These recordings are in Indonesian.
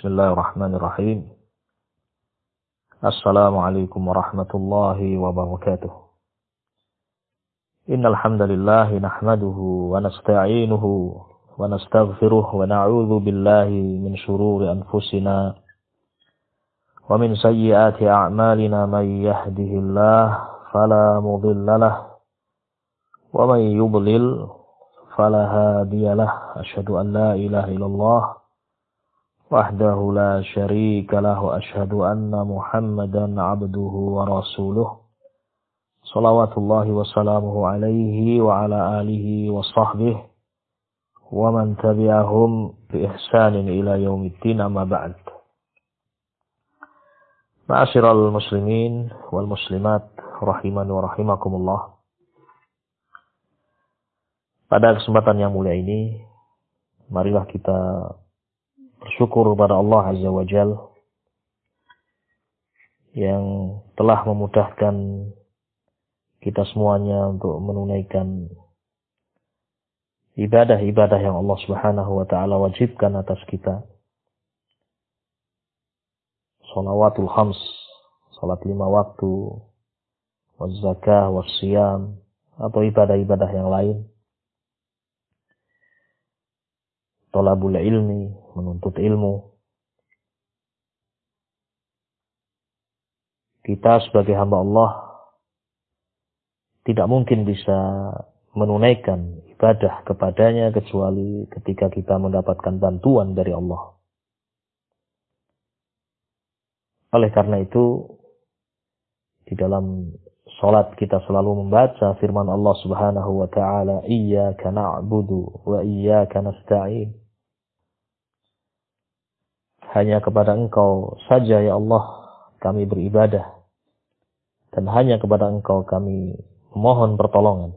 Bismillahirrahmanirrahim. Assalamualaikum warahmatullahi wabarakatuh. Innal hamdalillah nahmaduhu wa nasta'inuhu wa nastaghfiruh wa na'udzu billahi min shururi anfusina wa min sayyiati a'malina may yahdihillahu fala mudilla lahu wa may yudlil fala hadiya lahu. Asyhadu an la ilaha illallah wahdahu la syarika lahu, asyhadu anna Muhammadan abduhu wa rasuluh. Shalawatullahi wa salamuhu alaihi wa ala alihi wa sahbihi wa man tabi'ahum bi ihsanin ila yaumiddin, amma ba'd. Ma'asyiral muslimin wal muslimat rahiman wa rahimakumullah. Pada kesempatan yang mulia ini, marilah kita bersyukur kepada Allah Azza wa Jal yang telah memudahkan kita semuanya untuk menunaikan ibadah-ibadah yang Allah Subhanahu wa Ta'ala wajibkan atas kita. Shalawatul khams, salat 5 waktu, waz zakah, was siyam, atau ibadah-ibadah yang lain. Thalabul ilmi, menuntut ilmu. Kita sebagai hamba Allah tidak mungkin bisa menunaikan ibadah kepadanya kecuali ketika kita mendapatkan bantuan dari Allah. Oleh karena itu, di dalam salat kita selalu membaca firman Allah Subhanahu wa Ta'ala, Iyyaka na'budu wa iyyaka nasta'in. Hanya kepada Engkau saja ya Allah kami beribadah, dan hanya kepada Engkau kami mohon pertolongan.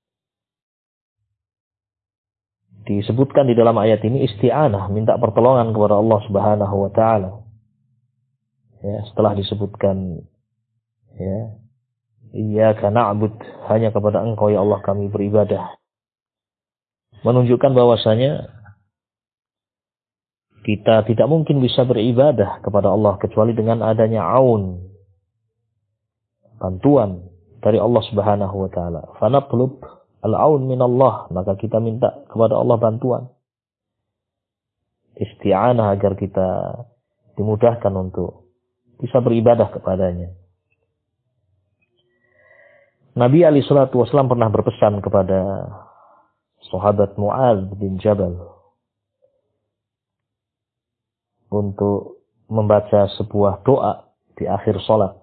Disebutkan di dalam ayat ini isti'anah, minta pertolongan kepada Allah Subhanahu wa Ta'ala. Ya, setelah disebutkan ya, Iyyaka na'bud, hanya kepada Engkau ya Allah kami beribadah, menunjukkan bahwasanya kita tidak mungkin bisa beribadah kepada Allah kecuali dengan adanya aun, bantuan dari Allah Subhanahu wa Ta'ala. Fanatlub al-aun minallah, maka kita minta kepada Allah bantuan, isti'anah, agar kita dimudahkan untuk bisa beribadah kepadanya. Nabi alaihi salatu wasallam pernah berpesan kepada sahabat Mu'adz bin Jabal untuk membaca sebuah doa di akhir salat.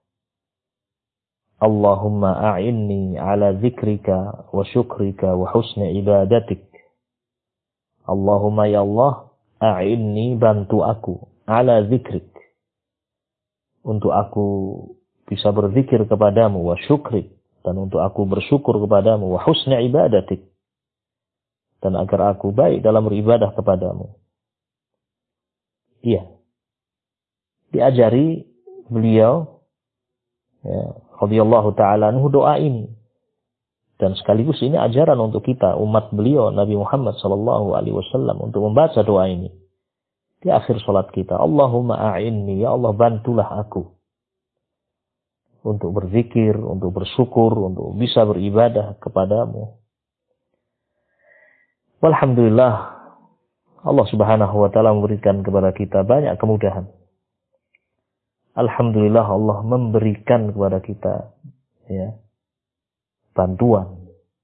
Allahumma a'inni ala dzikrika wa syukrika wa husni ibadatik. Allahumma ya Allah, a'inni, bantu aku, ala dzikrik, untuk aku bisa berzikir kepadamu, wa syukrik, dan untuk aku bersyukur kepadamu, wa husni ibadatik, dan agar aku baik dalam beribadah kepadamu. Iya, diajari beliau ya, radhiyallahu ta'ala anhu, doa ini, dan sekaligus ini ajaran untuk kita umat beliau Nabi Muhammad sallallahu alaihi wasallam untuk membaca doa ini di akhir salat kita. Allahumma a'inni, ya Allah bantulah aku untuk berzikir, untuk bersyukur, untuk bisa beribadah kepadamu. Walhamdulillah, Allah Subhanahu wa Ta'ala memberikan kepada kita banyak kemudahan. Alhamdulillah, Allah memberikan kepada kita ya, bantuan.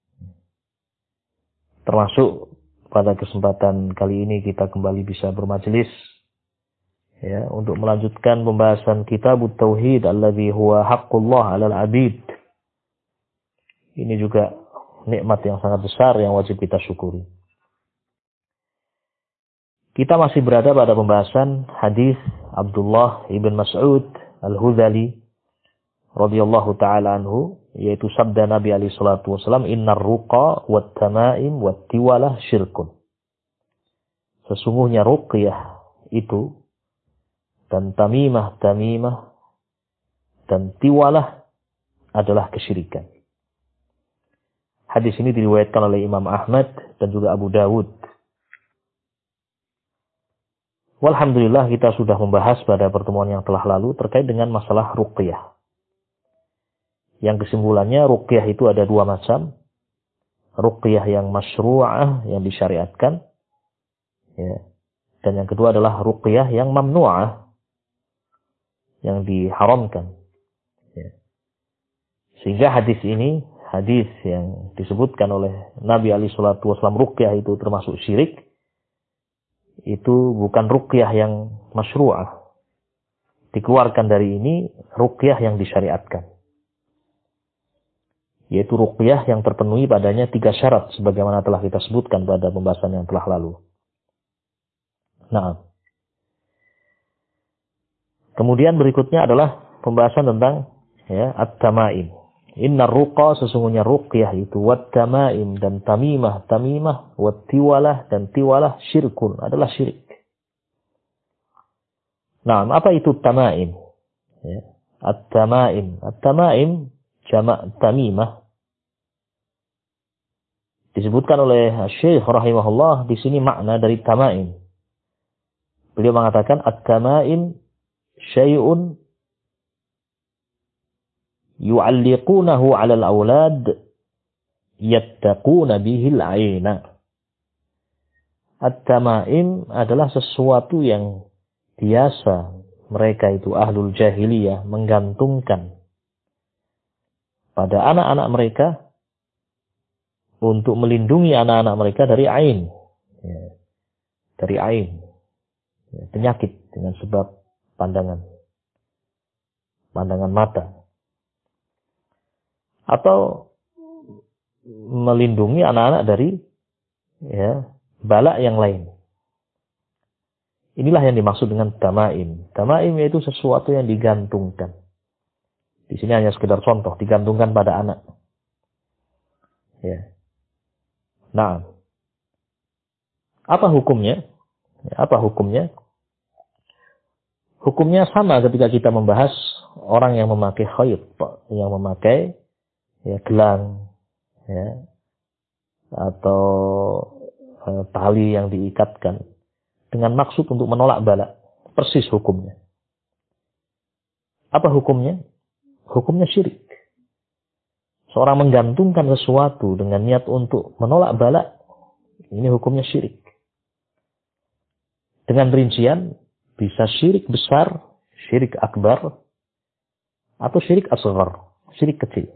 Termasuk pada kesempatan kali ini kita kembali bisa bermajelis ya, untuk melanjutkan pembahasan Kitabut Tauhid alladzi huwa haqqullah 'alal 'abid. Ini juga nikmat yang sangat besar yang wajib kita syukuri. Kita masih berada pada pembahasan hadis Abdullah ibn Mas'ud al-Hudhali radhiyallahu ta'ala anhu, yaitu sabda Nabi alaihi salatu wasallam, innar ruqa wat tamaim wat tiwalah syirkun. Sesungguhnya ruqyah itu dan tamimah dan tiwalah adalah kesyirikan. Hadis ini diriwayatkan oleh Imam Ahmad dan juga Abu Dawud. Walhamdulillah kita sudah membahas pada pertemuan yang telah lalu terkait dengan masalah ruqyah. Yang kesimpulannya ruqyah itu ada dua macam. Ruqyah yang masyru'ah, yang disyariatkan. Ya. Dan yang kedua adalah ruqyah yang mamnu'ah, yang diharamkan. Ya. Sehingga hadis ini, hadis yang disebutkan oleh Nabi SAW, ruqyah itu termasuk syirik, itu bukan ruqyah yang masyru'ah. Dikeluarkan dari ini ruqyah yang disyariatkan. Yaitu ruqyah yang terpenuhi padanya 3 syarat sebagaimana telah kita sebutkan pada pembahasan yang telah lalu. Nah, kemudian berikutnya adalah pembahasan tentang at-tamaim. Innar ruqa, sesungguhnya ruqyah itu, wat-tamaim dan tamimah, wat-tiwalah dan tiwalah syirkun, adalah syirik. Nah, apa itu tamaim? Ya. At-tamaim. At-tamaim jamak tamimah. Disebutkan oleh Syekh rahimahullah di sini makna dari tamaim. Beliau mengatakan at-tamaim syai'un yu'alliqunahu 'ala al-aulad yattaquna bihi al-'aina. At-tamaim adalah sesuatu yang biasa mereka itu ahlul jahiliyah menggantungkan pada anak-anak mereka untuk melindungi anak-anak mereka dari ain. Ya, dari ain. Ya, penyakit dengan sebab pandangan mata. Atau melindungi anak-anak dari bala yang lain. Inilah yang dimaksud dengan tamaim. Tamaim yaitu sesuatu yang digantungkan. Di sini hanya sekedar contoh, digantungkan pada anak. Ya. Nah, apa hukumnya? Apa hukumnya? Hukumnya sama ketika kita membahas orang yang memakai khayt, yang memakai gelang, atau tali yang diikatkan dengan maksud untuk menolak bala. Persis hukumnya. Apa hukumnya? Hukumnya syirik. Seorang menggantungkan sesuatu dengan niat untuk menolak bala, ini hukumnya syirik. Dengan rincian, bisa syirik besar, syirik akbar, atau syirik asghar, syirik kecil.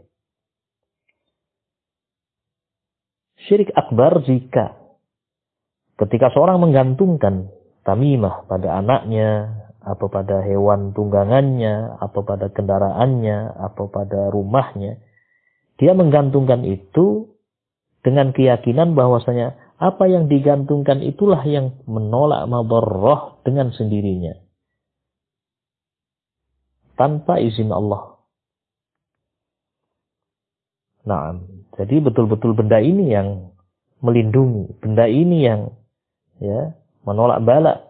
Syirik akbar jika ketika seorang menggantungkan tamimah pada anaknya, atau pada hewan tunggangannya, atau pada kendaraannya, atau pada rumahnya, dia menggantungkan itu dengan keyakinan bahwasanya apa yang digantungkan itulah yang menolak madarrah dengan sendirinya, tanpa izin Allah. Nah, jadi betul-betul benda ini yang melindungi, benda ini yang menolak bala.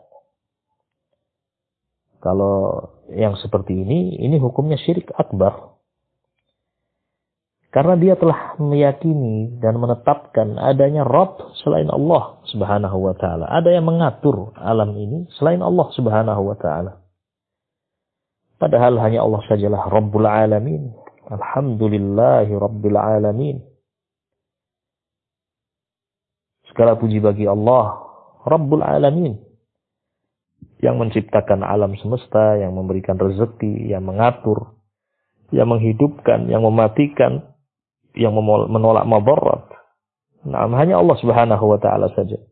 Kalau yang seperti ini hukumnya syirik akbar. Karena dia telah meyakini dan menetapkan adanya Rabb selain Allah Subhanahu wa ta'ala. Ada yang mengatur alam ini selain Allah Subhanahu wa ta'ala. Padahal hanya Allah sajalah Rabbul Alamin. Alhamdulillahi Rabbil Alamin. Segala puji bagi Allah Rabbul Alamin, yang menciptakan alam semesta, yang memberikan rezeki, yang mengatur, yang menghidupkan, yang mematikan, yang menolak madarrat. Nah, hanya Allah Subhanahu wa ta'ala saja.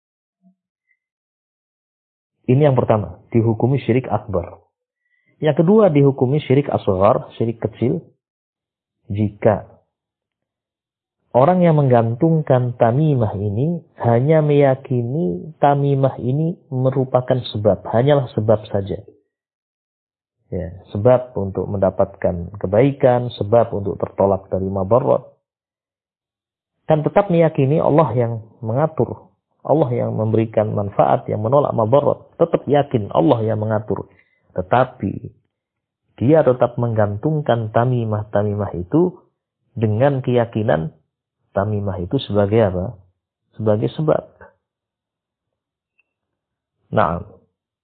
Ini yang pertama, dihukumi syirik akbar. Yang kedua, dihukumi syirik asghar, syirik kecil, jika orang yang menggantungkan tamimah ini hanya meyakini tamimah ini merupakan sebab, hanyalah sebab saja. Ya, sebab untuk mendapatkan kebaikan, sebab untuk tertolak dari madarrat. Dan tetap meyakini Allah yang mengatur, Allah yang memberikan manfaat, yang menolak madarrat. Tetap yakin Allah yang mengatur. Tetapi dia tetap menggantungkan tamimah-tamimah itu dengan keyakinan tamimah itu sebagai apa? Sebagai sebab. Nah,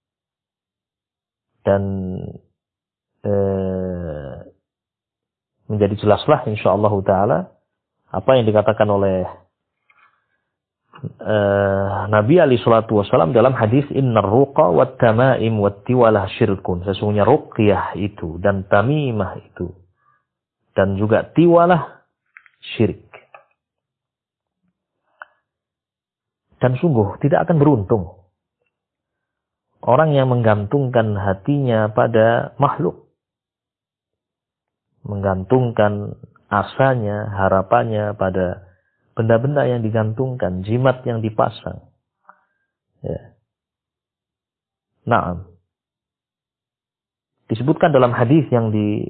dan menjadi jelaslah insyaallah taala apa yang dikatakan oleh Nabi alaihi salatu wasallam dalam hadis innar ruqa wat tamaim wat tiwalah syirkun. Sesungguhnya ruqyah itu dan tamimah itu dan juga tiwalah syirik. Dan sungguh tidak akan beruntung orang yang menggantungkan hatinya pada makhluk. Menggantungkan asanya, harapannya pada benda-benda yang digantungkan, jimat yang dipasang. Ya. Naam. Disebutkan dalam hadis yang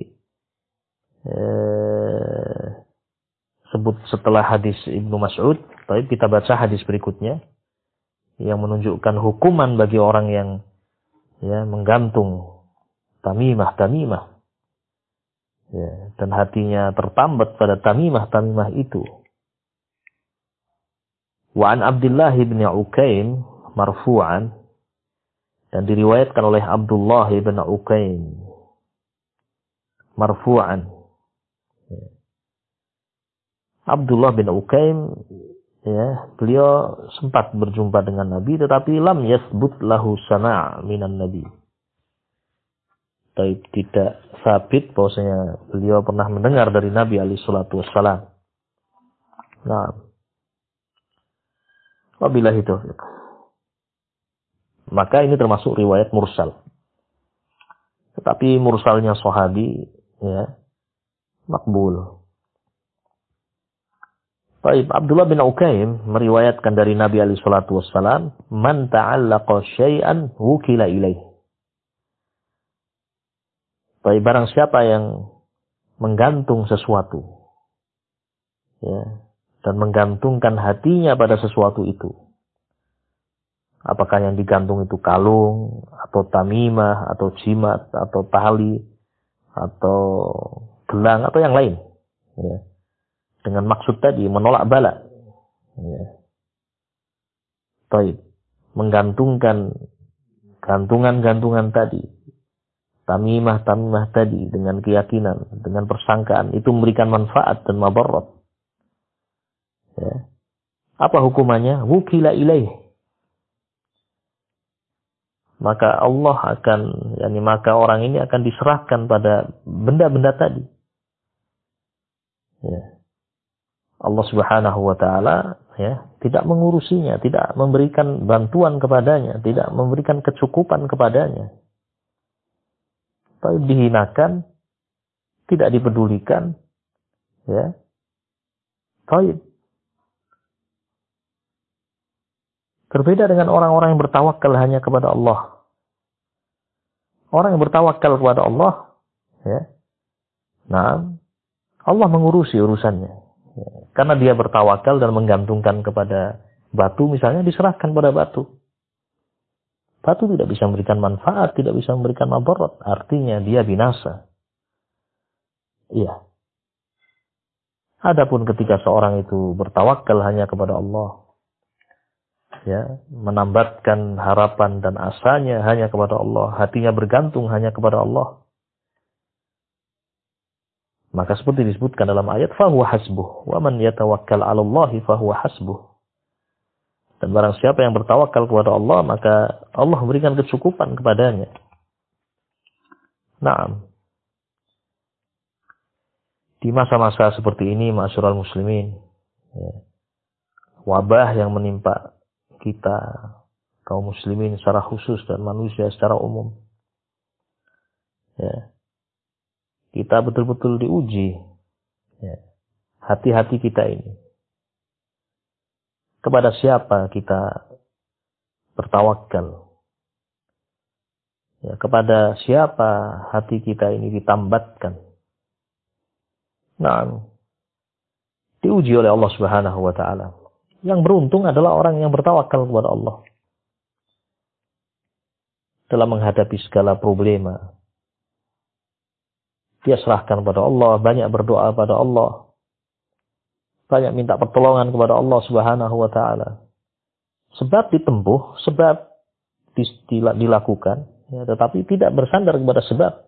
sebut setelah hadis Ibnu Mas'ud, tapi kita baca hadis berikutnya yang menunjukkan hukuman bagi orang yang menggantung tamimah. Ya, dan hatinya tertambat pada tamimah itu. Wa an Abdullah bin Ukaim marfu'an, dan diriwayatkan oleh Abdullah bin Ukaim marfu'an. Ya. Abdullah bin Ukaim, beliau sempat berjumpa dengan Nabi, tetapi lam yasbut lahu sama' minan Nabi. Tapi tidak sabit bahwasanya beliau pernah mendengar dari Nabi alaihi salatu wassalam. Nah, wabillahi taufiq. Maka ini termasuk riwayat mursal. Tetapi mursalnya sahabi makbul. Baik, Abdullah bin Ukaim meriwayatkan dari Nabi alaihi salatu wassalam, "Man ta'allaqa syai'an wukila ilaih." Baik, barang siapa yang menggantung sesuatu, dan menggantungkan hatinya pada sesuatu itu, apakah yang digantung itu kalung, atau tamimah, atau jimat, atau tali, atau gelang, atau yang lain, dengan maksud tadi menolak bala, baik, menggantungkan gantungan tadi, tamimah tadi dengan keyakinan, dengan persangkaan itu memberikan manfaat dan mabarat. Apa hukumannya? Wukila ilaih. Maka Allah akan, maka orang ini akan diserahkan pada benda-benda tadi. Allah Subhanahu wa taala tidak mengurusinya, tidak memberikan bantuan kepadanya, tidak memberikan kecukupan kepadanya. Tapi dihinakan, tidak dipedulikan, Taib. Berbeda dengan orang-orang yang bertawakal hanya kepada Allah. Orang yang bertawakal kepada Allah, Allah mengurusi urusannya. Karena dia bertawakal dan menggantungkan kepada batu, misalnya diserahkan pada batu. Batu tidak bisa memberikan manfaat, tidak bisa memberikan mabarat. Artinya dia binasa. Iya. Adapun ketika seorang itu bertawakal hanya kepada Allah, menambatkan harapan dan asanya hanya kepada Allah, hatinya bergantung hanya kepada Allah, maka seperti disebutkan dalam ayat, fahuwa hasbuh, wa man yatawakkal 'ala Allahi fahuwa hasbuh. Dan barang siapa yang bertawakal kepada Allah, maka Allah memberikan kecukupan kepadanya. Naam. Di masa-masa seperti ini, ma'asyiral muslimin, wabah yang menimpa kita, kaum muslimin secara khusus dan manusia secara umum, kita betul-betul diuji, hati-hati kita ini. Kepada siapa kita bertawakal? Kepada siapa hati kita ini ditambatkan? Nah, diuji oleh Allah Subhanahu wa taala. Yang beruntung adalah orang yang bertawakal kepada Allah dalam menghadapi segala problema. Dia serahkan kepada Allah, banyak berdoa kepada Allah, banyak minta pertolongan kepada Allah Subhanahu wa taala. Sebab ditempuh, sebab dilakukan, ya, tetapi tidak bersandar kepada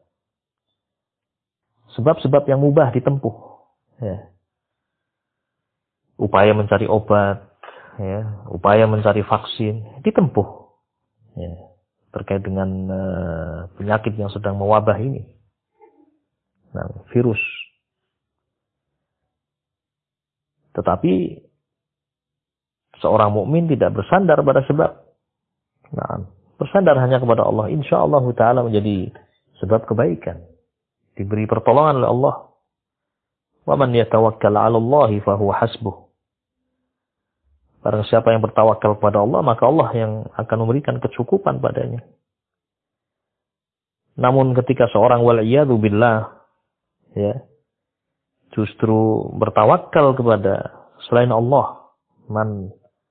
sebab-sebab yang mubah ditempuh. Ya. Upaya mencari obat, ya, upaya mencari vaksin ditempuh, ya, terkait dengan penyakit yang sedang mewabah ini, nah, virus. Tetapi seorang mukmin tidak bersandar pada sebab. Nah, bersandar hanya kepada Allah. Insyaallah Ta'ala menjadi sebab kebaikan. Diberi pertolongan oleh Allah. Wa man yatawakkal 'ala Allahi fa huwa hasbuh. Barang siapa yang bertawakal kepada Allah, maka Allah yang akan memberikan kecukupan padanya. Namun ketika seorang wal'iyadu billah, ya, justru bertawakal kepada selain Allah, man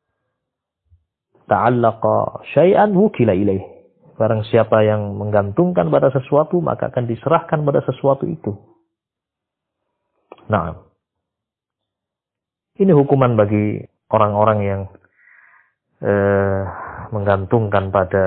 ta'allaqa syai'an wukila ilaih. Barang siapa yang menggantungkan pada sesuatu, maka akan diserahkan pada sesuatu itu. Nah, ini hukuman bagi orang-orang yang menggantungkan pada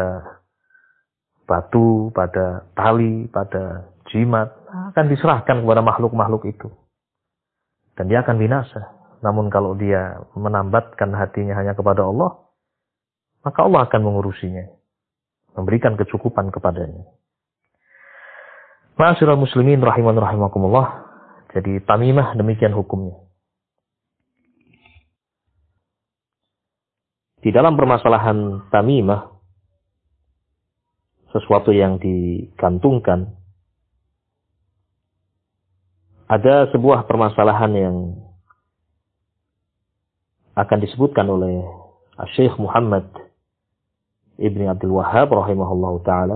batu, pada tali, pada jimat, akan diserahkan kepada makhluk-makhluk itu. Dan dia akan binasa. Namun kalau dia menambatkan hatinya hanya kepada Allah, maka Allah akan mengurusinya, memberikan kecukupan kepadanya. Ma'asyiral muslimin rahiman rahimakumullah. Jadi tamimah demikian hukumnya. Di dalam permasalahan tamimah, sesuatu yang digantungkan, ada sebuah permasalahan yang akan disebutkan oleh Syekh Muhammad Ibn Abdul Wahhab rahimahullah ta'ala,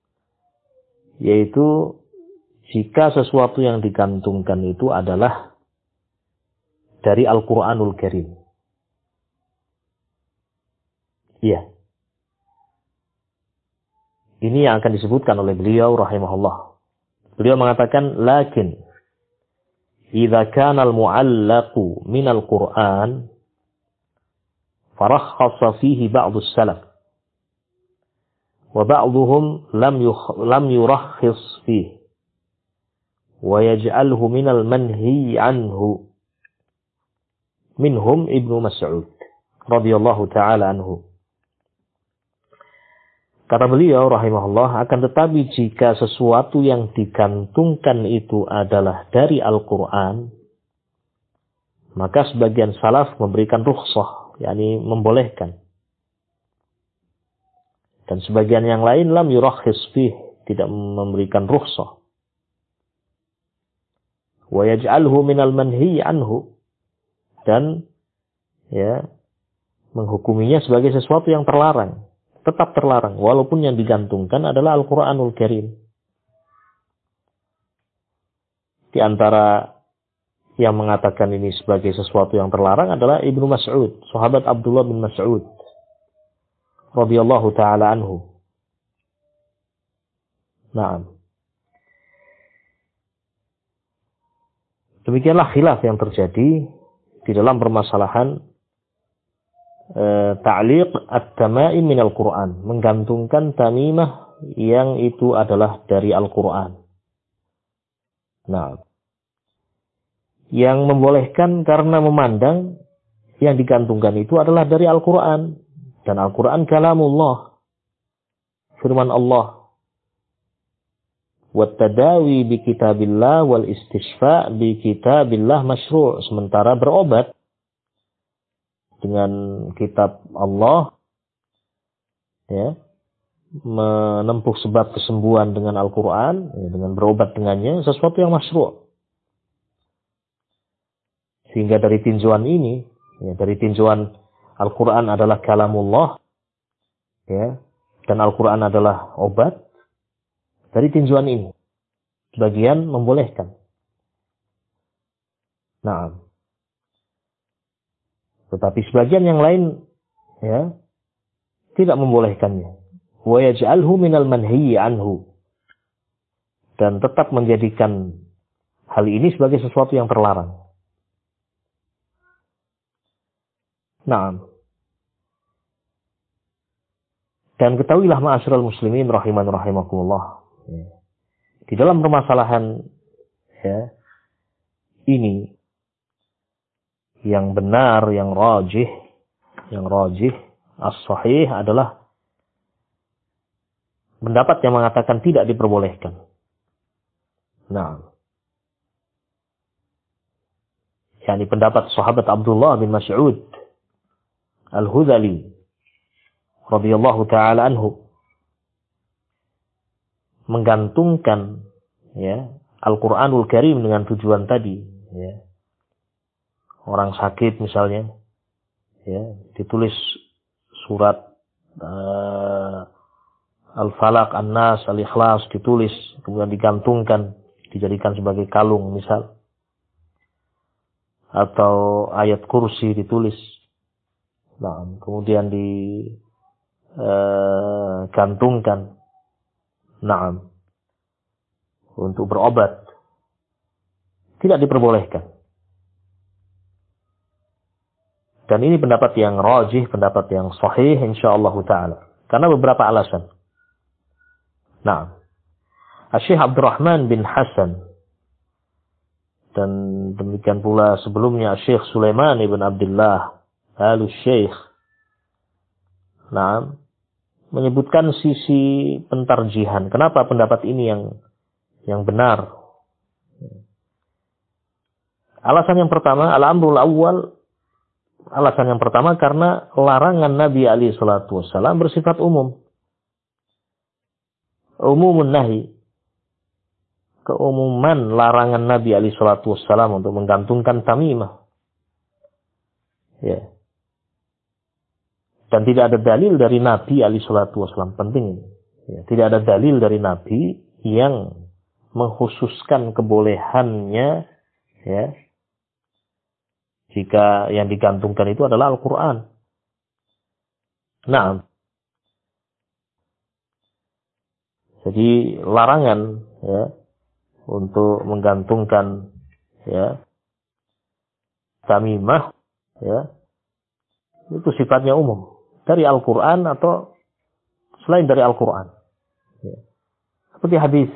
yaitu jika sesuatu yang digantungkan itu adalah dari Al-Quranul Karim. Iya. Ini yang akan disebutkan oleh beliau rahimahullah. Beliau mengatakan, lakin idza kana al-mu'allaqu min al-Qur'an farakhasa fihi ba'du as-salaf wa ba'duhum lam yurakhis fihi wa yaj'alhu min al-manhi anhu minhum Ibnu Mas'ud radhiyallahu ta'ala anhu. Kata beliau rahimahullah, akan tetapi jika sesuatu yang digantungkan itu adalah dari Al-Quran, maka sebagian salaf memberikan rukhsah, yakni membolehkan. Dan sebagian yang lain lam yurakhis fih, tidak memberikan rukhsah. Wa yaj'alhu minal manhi anhu, dan ya, menghukuminya sebagai sesuatu yang terlarang. Tetap terlarang, walaupun yang digantungkan adalah Al-Quranul Karim. Di antara yang mengatakan ini sebagai sesuatu yang terlarang adalah Ibnu Mas'ud, sahabat Abdullah bin Mas'ud radhiyallahu ta'ala anhu. Naam. Demikianlah khilaf yang terjadi di dalam permasalahan ta'liq at-tama'im min al-Quran, menggantungkan tamimah yang itu adalah dari Al-Quran. Nah, yang membolehkan karena memandang yang digantungkan itu adalah dari Al-Quran, dan Al-Quran kalamullah, firman Allah. Wat-tadawi bi kitabillah wal istishfa' bi kitabillah masyru'. Sementara berobat dengan kitab Allah, ya, menempuh sebab kesembuhan dengan Al-Quran, ya, dengan berobat dengannya, sesuatu yang masyru'. Sehingga dari tinjauan ini, ya, dari tinjauan Al-Quran adalah kalamullah, ya, dan Al-Quran adalah obat, dari tinjauan ini sebagian membolehkan. Nah, tetapi sebagian yang lain, ya, tidak membolehkannya. Wa yaj'alhu minal manhiyyi anhu, dan tetap menjadikan hal ini sebagai sesuatu yang terlarang. Nah, Dan ketahuilah ma'asyiral muslimin rahiman rahimakumullah. Di dalam permasalahan ini yang benar, yang rajih as-sahih adalah pendapat yang mengatakan tidak diperbolehkan. Nah, yakni pendapat sahabat Abdullah bin Mas'ud Al-Hudhali radhiyallahu taala anhu, menggantungkan Al-Qur'anul Karim dengan tujuan tadi, orang sakit misalnya, ditulis surat Al-Falaq, An-Nas, Al-Ikhlas ditulis, kemudian digantungkan, dijadikan sebagai kalung misal, atau ayat kursi ditulis, kemudian digantungkan, untuk berobat, tidak diperbolehkan. Dan ini pendapat yang rajih, pendapat yang sahih insyaallah taala, karena beberapa alasan. Syekh Abdurrahman bin Hasan dan demikian pula sebelumnya Syekh Sulaiman ibn Abdullah Al-Syekh menyebutkan sisi pentarjihan. Kenapa pendapat ini yang benar? Alasan yang pertama, al-amrul awwal, alasan yang pertama karena larangan Nabi alaihi salatu wassalam bersifat umum. Umumun nahi. Keumuman larangan Nabi alaihi salatu wassalam untuk menggantungkan tamimah. Dan tidak ada dalil dari Nabi alaihi salatu wassalam, penting ini. Tidak ada dalil dari Nabi yang mengkhususkan kebolehannya, jika yang digantungkan itu adalah Al-Quran. Jadi larangan untuk menggantungkan tamimah itu sifatnya umum dari Al-Quran atau selain dari Al-Quran. Seperti hadis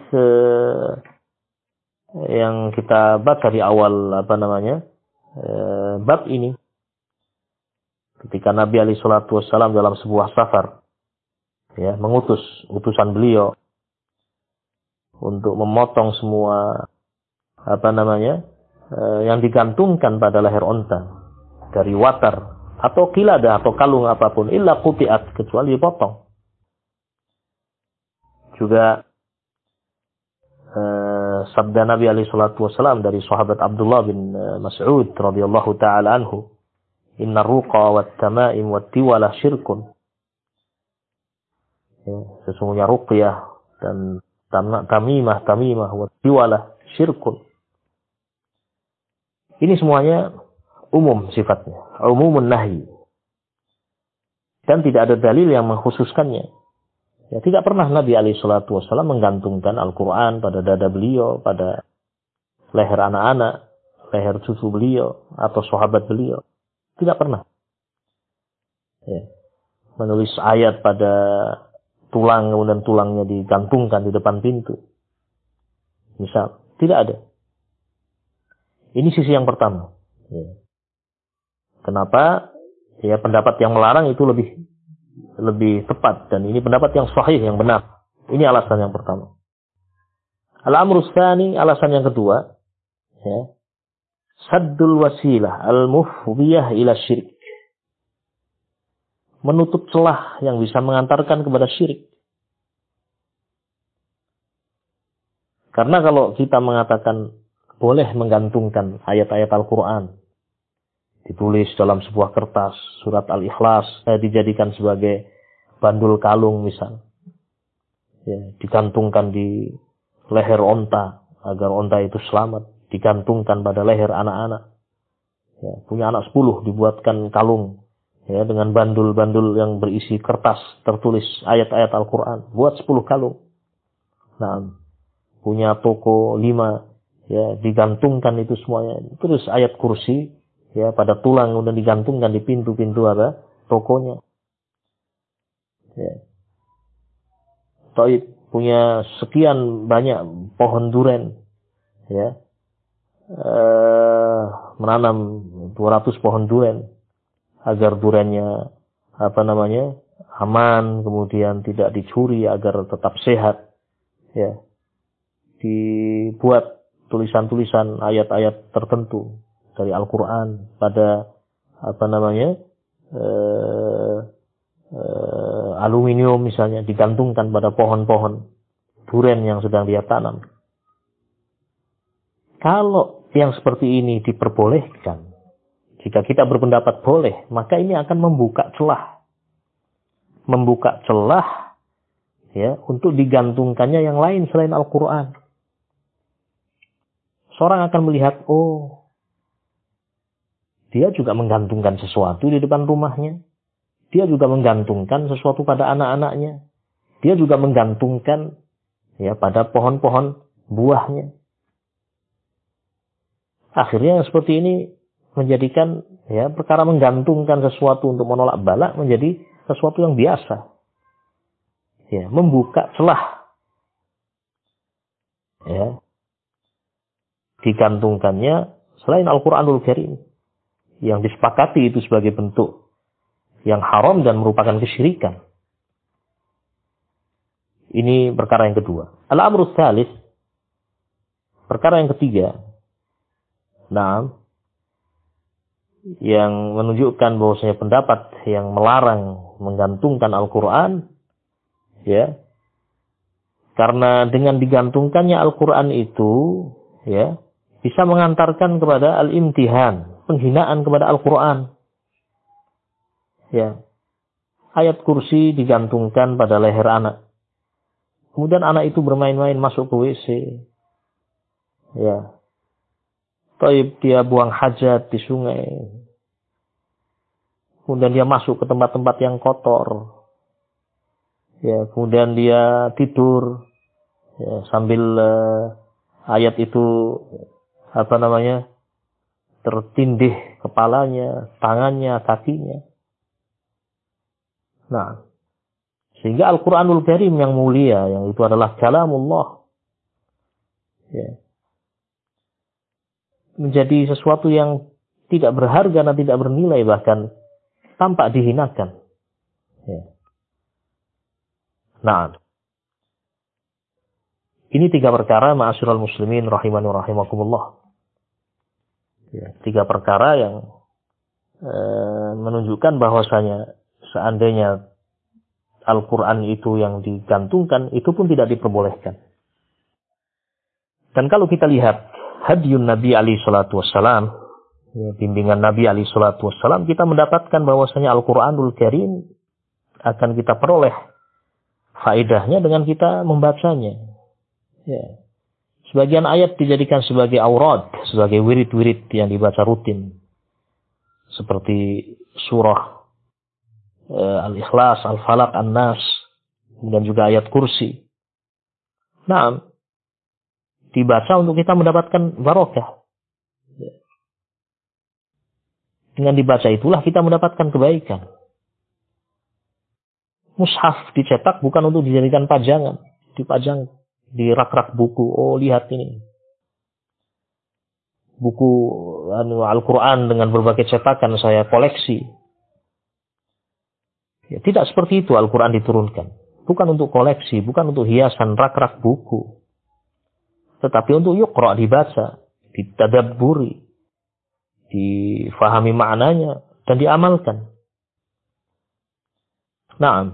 yang kita baca di awal bab ini, ketika Nabi alaihi salatu wassalam dalam sebuah safar mengutus utusan beliau untuk memotong semua yang digantungkan pada leher onta dari watar atau qiladah atau kalung apapun, illa quti'at, kecuali dipotong. Juga sabda Nabi alaihi salatu wasallam dari sahabat Abdullah bin Mas'ud radhiyallahu taala anhu, inna ruqa wat tamaim wat tiwala syirkun. Sesungguhnya ruqyah dan tamimah wat tiwala syirkun. Ini semuanya umum sifatnya, umumun nahi. Dan tidak ada dalil yang mengkhususkannya. Tidak pernah Nabi alaihi salatu wasallam menggantungkan Al-Quran pada dada beliau, pada leher anak-anak, leher cucu beliau, atau sahabat beliau. Tidak pernah. Menulis ayat pada tulang, kemudian tulangnya digantungkan di depan pintu. Misal, tidak ada. Ini sisi yang pertama. Kenapa? Pendapat yang melarang itu lebih tepat, dan ini pendapat yang sahih, yang benar. Ini alasan yang pertama. Al-amrus tsani, alasan yang kedua, saddul wasilah al-mufdiyah ila syirik. Menutup celah yang bisa mengantarkan kepada syirik. Karena kalau kita mengatakan boleh menggantungkan ayat-ayat Al-Quran, ditulis dalam sebuah kertas, surat Al-Ikhlas, dijadikan sebagai bandul kalung misal, digantungkan di leher onta, agar onta itu selamat, digantungkan pada leher anak-anak. Punya anak 10, dibuatkan kalung, dengan bandul-bandul yang berisi kertas, tertulis ayat-ayat Al-Quran, buat 10 kalung. Punya toko 5, digantungkan itu semuanya, terus ayat kursi, pada tulang, kemudian digantungkan di pintu-pintu tokonya. Taib punya sekian banyak pohon duren, ya, menanam 200 pohon duren agar durennya aman, kemudian tidak dicuri agar tetap sehat, ya. Dibuat tulisan-tulisan ayat-ayat tertentu dari Al-Quran pada aluminium misalnya, digantungkan pada pohon-pohon duren yang sedang dia tanam. Kalau yang seperti ini diperbolehkan, jika kita berpendapat boleh, maka ini akan membuka celah ya untuk digantungkannya yang lain selain Al-Quran. Seorang akan melihat, oh, dia juga menggantungkan sesuatu di depan rumahnya. Dia juga menggantungkan sesuatu pada anak-anaknya. Dia juga menggantungkan ya pada pohon-pohon buahnya. Akhirnya seperti ini menjadikan ya perkara menggantungkan sesuatu untuk menolak bala menjadi sesuatu yang biasa. Ya, membuka celah. Ya. Digantungkannya selain Al-Quranul Karim yang disepakati itu sebagai bentuk yang haram dan merupakan kesyirikan. Ini perkara yang kedua. Al-amru tsalits, perkara yang ketiga. Nah, yang menunjukkan bahwasanya pendapat yang melarang menggantungkan Al-Quran, ya, karena dengan digantungkannya Al-Quran itu, ya, bisa mengantarkan kepada al-imtihan, penghinaan kepada Al-Quran. Ya. Ayat kursi digantungkan pada leher anak. Kemudian anak itu bermain-main masuk ke WC. Ya. Taib dia buang hajat di sungai. Kemudian dia masuk ke tempat-tempat yang kotor. Ya, kemudian dia tidur ya, sambil ayat itu tertindih kepalanya, tangannya, kakinya. Nah, sehingga Al-Quranul Karim yang mulia, yang itu adalah kalamullah, ya, menjadi sesuatu yang tidak berharga dan tidak bernilai, bahkan tampak dihinakan. Ya. Nah, ini 3 perkara ma'asyiral muslimin rahimani wa rahimakumullah. Ya, 3 perkara yang menunjukkan bahwasanya seandainya Al-Quran itu yang digantungkan, itu pun tidak diperbolehkan. Dan kalau kita lihat hadiyun Nabi alaihi salatu wassalam, ya, bimbingan Nabi alaihi salatu wassalam, kita mendapatkan bahwasanya Al-Quranul Karim akan kita peroleh faedahnya dengan kita membacanya. Ya. Sebagian ayat dijadikan sebagai aurad, sebagai wirid-wirid yang dibaca rutin. Seperti surah Al-Ikhlas, Al-Falaq, An-Nas, dan juga ayat kursi. Nah, dibaca untuk kita mendapatkan barokah. Dengan dibaca itulah kita mendapatkan kebaikan. Mushaf dicetak bukan untuk dijadikan pajangan, dipajang di rak-rak buku. Oh, lihat ini. Buku Al-Quran dengan berbagai cetakan saya koleksi. Ya, tidak seperti itu Al-Quran diturunkan. Bukan untuk koleksi, bukan untuk hiasan rak-rak buku. Tetapi untuk yuqra, dibaca, ditadabburi, difahami maknanya, dan diamalkan. Nah,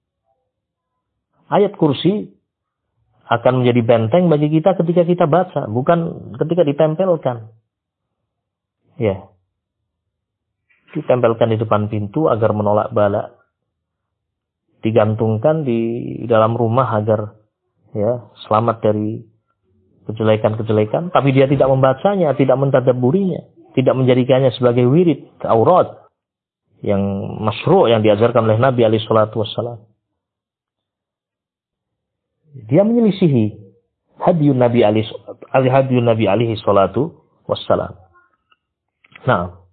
ayat kursi akan menjadi benteng bagi kita ketika kita baca, bukan ketika ditempelkan. Ya. Ditempelkan di depan pintu agar menolak bala. Digantungkan di dalam rumah agar ya selamat dari kejelekan-kejelekan, tapi dia tidak membacanya, tidak mentadabburinya, tidak menjadikannya sebagai wirid, aurad yang masyru' yang diajarkan oleh Nabi alaihi salatu wassalam. Dia menyelisihi hadiyun Nabi alaihi salatu wassalam. Nah,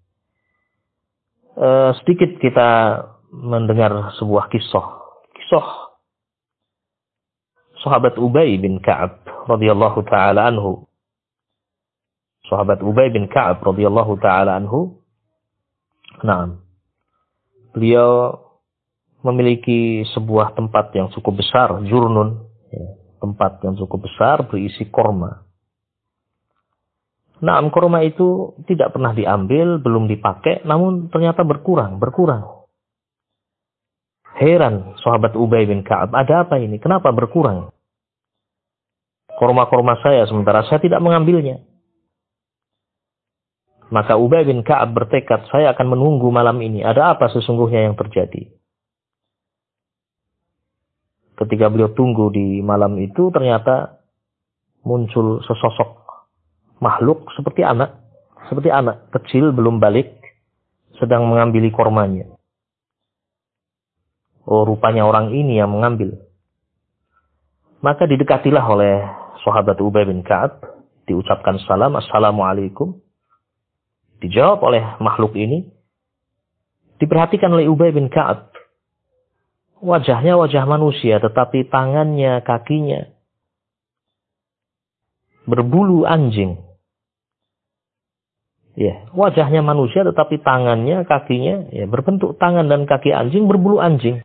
sedikit kita mendengar sebuah kisah sahabat Ubay bin Ka'ab radhiyallahu taala anhu. Sahabat Ubay bin Ka'ab radhiyallahu taala anhu. Nah, beliau memiliki sebuah tempat yang cukup besar, jurnun, ya, tempat yang cukup besar berisi korma. Nah, korma itu tidak pernah diambil, belum dipakai, namun ternyata berkurang. Heran sahabat Ubay bin Ka'ab, ada apa ini? Kenapa berkurang korma-korma saya sementara saya tidak mengambilnya? Maka Ubay bin Ka'ab bertekad, saya akan menunggu malam ini. Ada apa sesungguhnya yang terjadi? Ketika beliau tunggu di malam itu, ternyata muncul sesosok makhluk seperti anak kecil belum balik, sedang mengambil kormanya. Oh, rupanya orang ini yang mengambil. Maka didekatilah oleh sahabat Ubay bin Ka'ab, diucapkan salam, assalamualaikum. Dijawab oleh makhluk ini. Diperhatikan oleh Ubay bin Ka'ab. Wajahnya wajah manusia, tetapi tangannya, kakinya berbulu anjing. Ya, wajahnya manusia, tetapi tangannya, kakinya ya berbentuk tangan dan kaki anjing, berbulu anjing.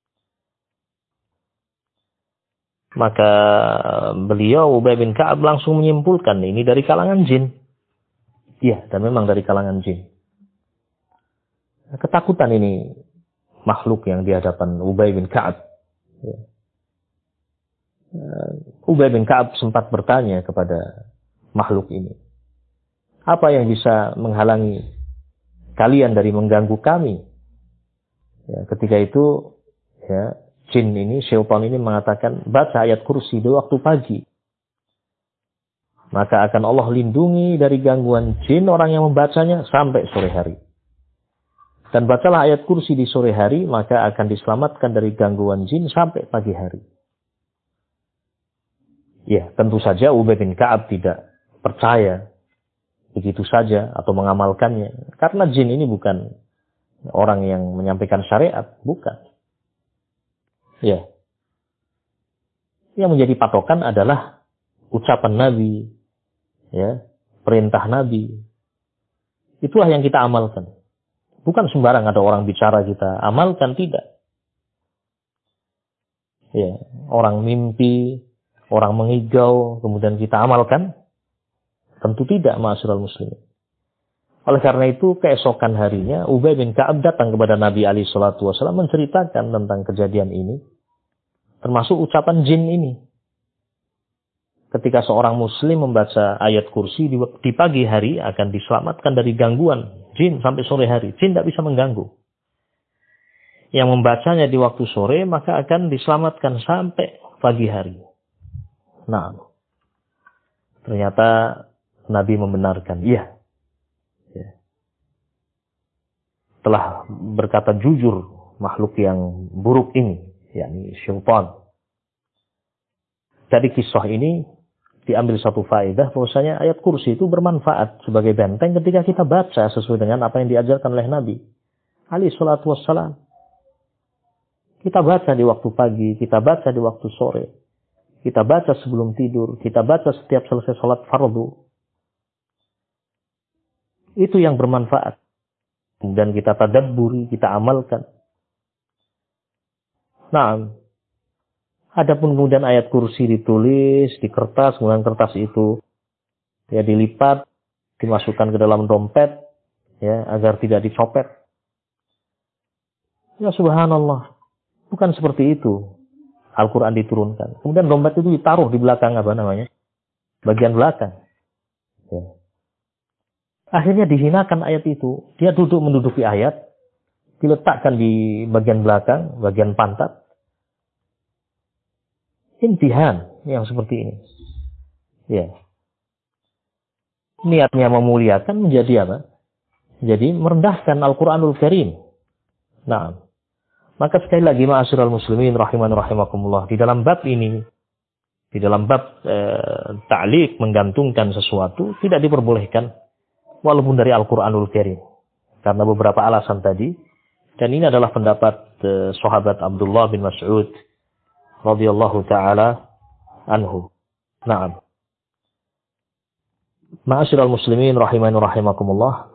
Maka beliau Ubay bin Ka'ab langsung menyimpulkan ini dari kalangan jin. Ya, dan memang dari kalangan jin. Ketakutan ini makhluk yang di hadapan Ubay bin Ka'ab. Ya. Ubay bin Ka'ab sempat bertanya kepada makhluk ini, apa yang bisa menghalangi kalian dari mengganggu kami? Ya, ketika itu, ya, jin ini, syaitan ini mengatakan, baca ayat kursi di waktu pagi. Maka akan Allah lindungi dari gangguan jin orang yang membacanya sampai sore hari. Dan bacalah ayat kursi di sore hari, maka akan diselamatkan dari gangguan jin sampai pagi hari. Ya, tentu saja Ubay bin Ka'ab tidak percaya begitu saja atau mengamalkannya. Karena jin ini bukan orang yang menyampaikan syariat, bukan. Ya. Yang menjadi patokan adalah ucapan Nabi, ya, perintah Nabi. Itulah yang kita amalkan. Bukan sembarang ada orang bicara kita amalkan, tidak. Ya, orang mimpi, orang mengigau, kemudian kita amalkan, tentu tidak, ma'asyiral muslimin. Oleh karena itu, keesokan harinya Ubay bin Ka'ab datang kepada Nabi alaihi salatu wasallam menceritakan tentang kejadian ini, termasuk ucapan jin ini. Ketika seorang muslim membaca ayat kursi di pagi hari akan diselamatkan dari gangguan jin sampai sore hari. Jin tidak bisa mengganggu. Yang membacanya di waktu sore maka akan diselamatkan sampai pagi hari. Nah, ternyata Nabi membenarkan. Iya. Ya. Telah berkata jujur makhluk yang buruk ini, yakni syaitan. Dari kisah ini diambil satu faedah bahwasanya ayat kursi itu bermanfaat sebagai benteng ketika kita baca sesuai dengan apa yang diajarkan oleh Nabi alaihi salatu wassalam. Kita baca di waktu pagi, kita baca di waktu sore, kita baca sebelum tidur, kita baca setiap selesai sholat fardu. Itu yang bermanfaat. Dan kita tadabburi, kita amalkan. Nah, adapun kemudian ayat kursi ditulis di kertas, kemudian kertas itu ya dilipat, dimasukkan ke dalam dompet, ya agar tidak dicopet. Ya subhanallah, bukan seperti itu Al-Quran diturunkan. Kemudian dompet itu ditaruh di belakang bagian belakang. Ya. Akhirnya dihinakan ayat itu. Dia menduduki ayat, diletakkan di bagian belakang, bagian pantat. Imtihan yang seperti ini. Ya. Niatnya memuliakan menjadi apa? Jadi merendahkan Al-Quranul Karim. Nah, maka sekali lagi ma'asyiral muslimin rahiman rahimakumullah, di dalam bab ini, di dalam bab ta'liq menggantungkan sesuatu tidak diperbolehkan walaupun dari Al-Quranul Karim. Karena beberapa alasan tadi, dan ini adalah pendapat sahabat Abdullah bin Mas'ud radhiyallahu taala anhu. Naam. Ma'asyiral muslimin rahimani rahimakumullah.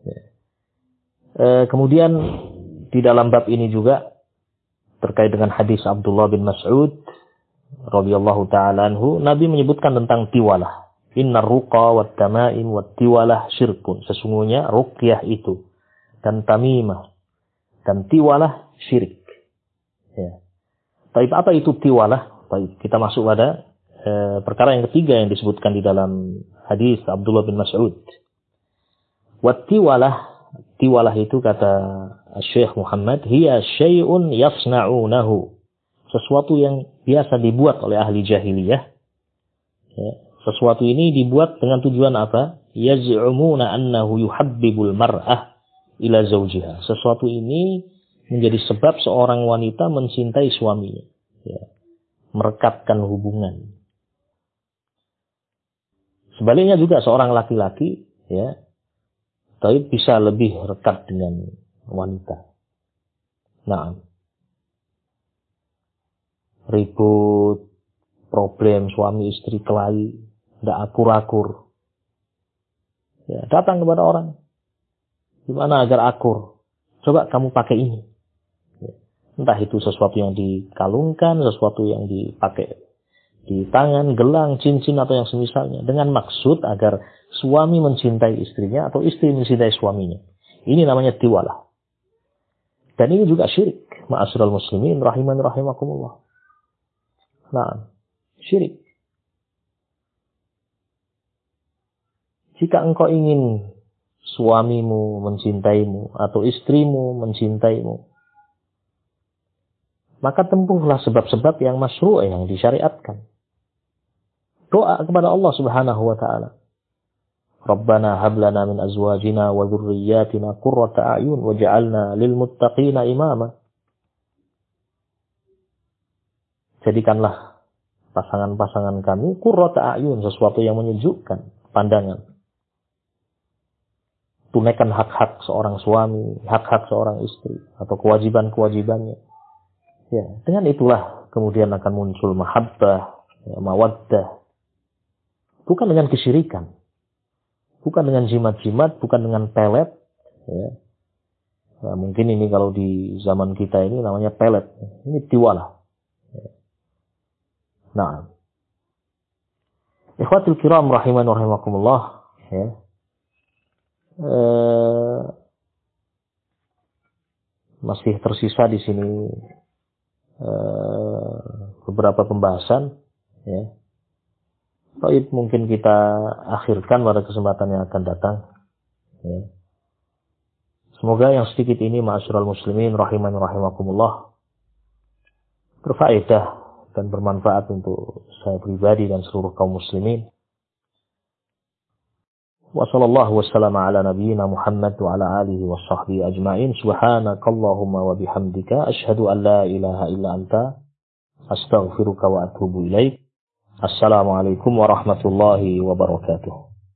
Kemudian di dalam bab ini juga terkait dengan hadis Abdullah bin Mas'ud radhiyallahu taala anhu, Nabi menyebutkan tentang tiwalah. Innar ruqa wat tamaim wat tiwalah syirkun. Sesungguhnya ruqyah itu dan tamimah dan tiwalah syirik. Ya. Tapi apa itu tiwalah? Baik, kita masuk pada perkara yang ketiga yang disebutkan di dalam hadis Abdullah bin Mas'ud. Wat tiwalah itu kata Syekh Muhammad, hiya syai'un yasna'unahu. Sesuatu yang biasa dibuat oleh ahli jahiliyah. Ya. Sesuatu ini dibuat dengan tujuan apa? Yaz'umuna annahu yuhabbibul mar'ah ila zawjiha. Sesuatu ini menjadi sebab seorang wanita mencintai suaminya. Ya. Merekatkan hubungan. Sebaliknya juga seorang laki-laki, ya, tapi bisa lebih rekat dengan wanita. Nah, ribut, problem suami istri kelahi, tidak akur-akur. Ya, datang kepada orang, gimana agar akur? Coba kamu pakai ini. Ya. Entah itu sesuatu yang dikalungkan, sesuatu yang dipakai di tangan, gelang, cincin atau yang semisalnya, dengan maksud agar suami mencintai istrinya atau istri mencintai suaminya. Ini namanya tiwalah. Dan ini juga syirik. Ma'asyiral muslimin rahimani rahimakumullah. Nah, syirik. Jika engkau ingin suamimu mencintaimu atau istrimu mencintaimu, maka tempuhlah sebab-sebab yang masyru' yang disyariatkan. Doa kepada Allah Subhanahu wa taala. Rabbana hab lana min azwajina wa dhurriyyatina qurrata a'yun waj'alna lil muttaqina imama. Jadikanlah pasangan-pasangan kami qurrata a'yun, sesuatu yang menyejukkan pandangan. Tunaikan hak-hak seorang suami, hak-hak seorang istri atau kewajiban-kewajibannya. Ya, dengan itulah kemudian akan muncul mahabbah, ya, mawaddah. Bukan dengan kesyirikan. Bukan dengan jimat-jimat, bukan dengan pelet. Ya. Nah, mungkin ini kalau di zaman kita ini namanya pelet. Ini tiwalah. Ya. Nah. Ikhwatul kiram rahiman rahimakumullah. Ya. Masih tersisa di sini beberapa pembahasan. Ya. Baik, mungkin kita akhirkan pada kesempatan yang akan datang. Ya. Semoga yang sedikit ini ma'asyiral muslimin rahiman rahimakumullah berfaedah dan bermanfaat untuk saya pribadi dan seluruh kaum muslimin. Wa sallallahu wassalamu ala nabiyyina Muhammad wa ala alihi wa sahbihi ajma'in. Subhanakallahumma wa bihamdika asyhadu an la ilaha illa anta astaghfiruka wa atubu ilaik. Assalamualaikum warahmatullahi wabarakatuh.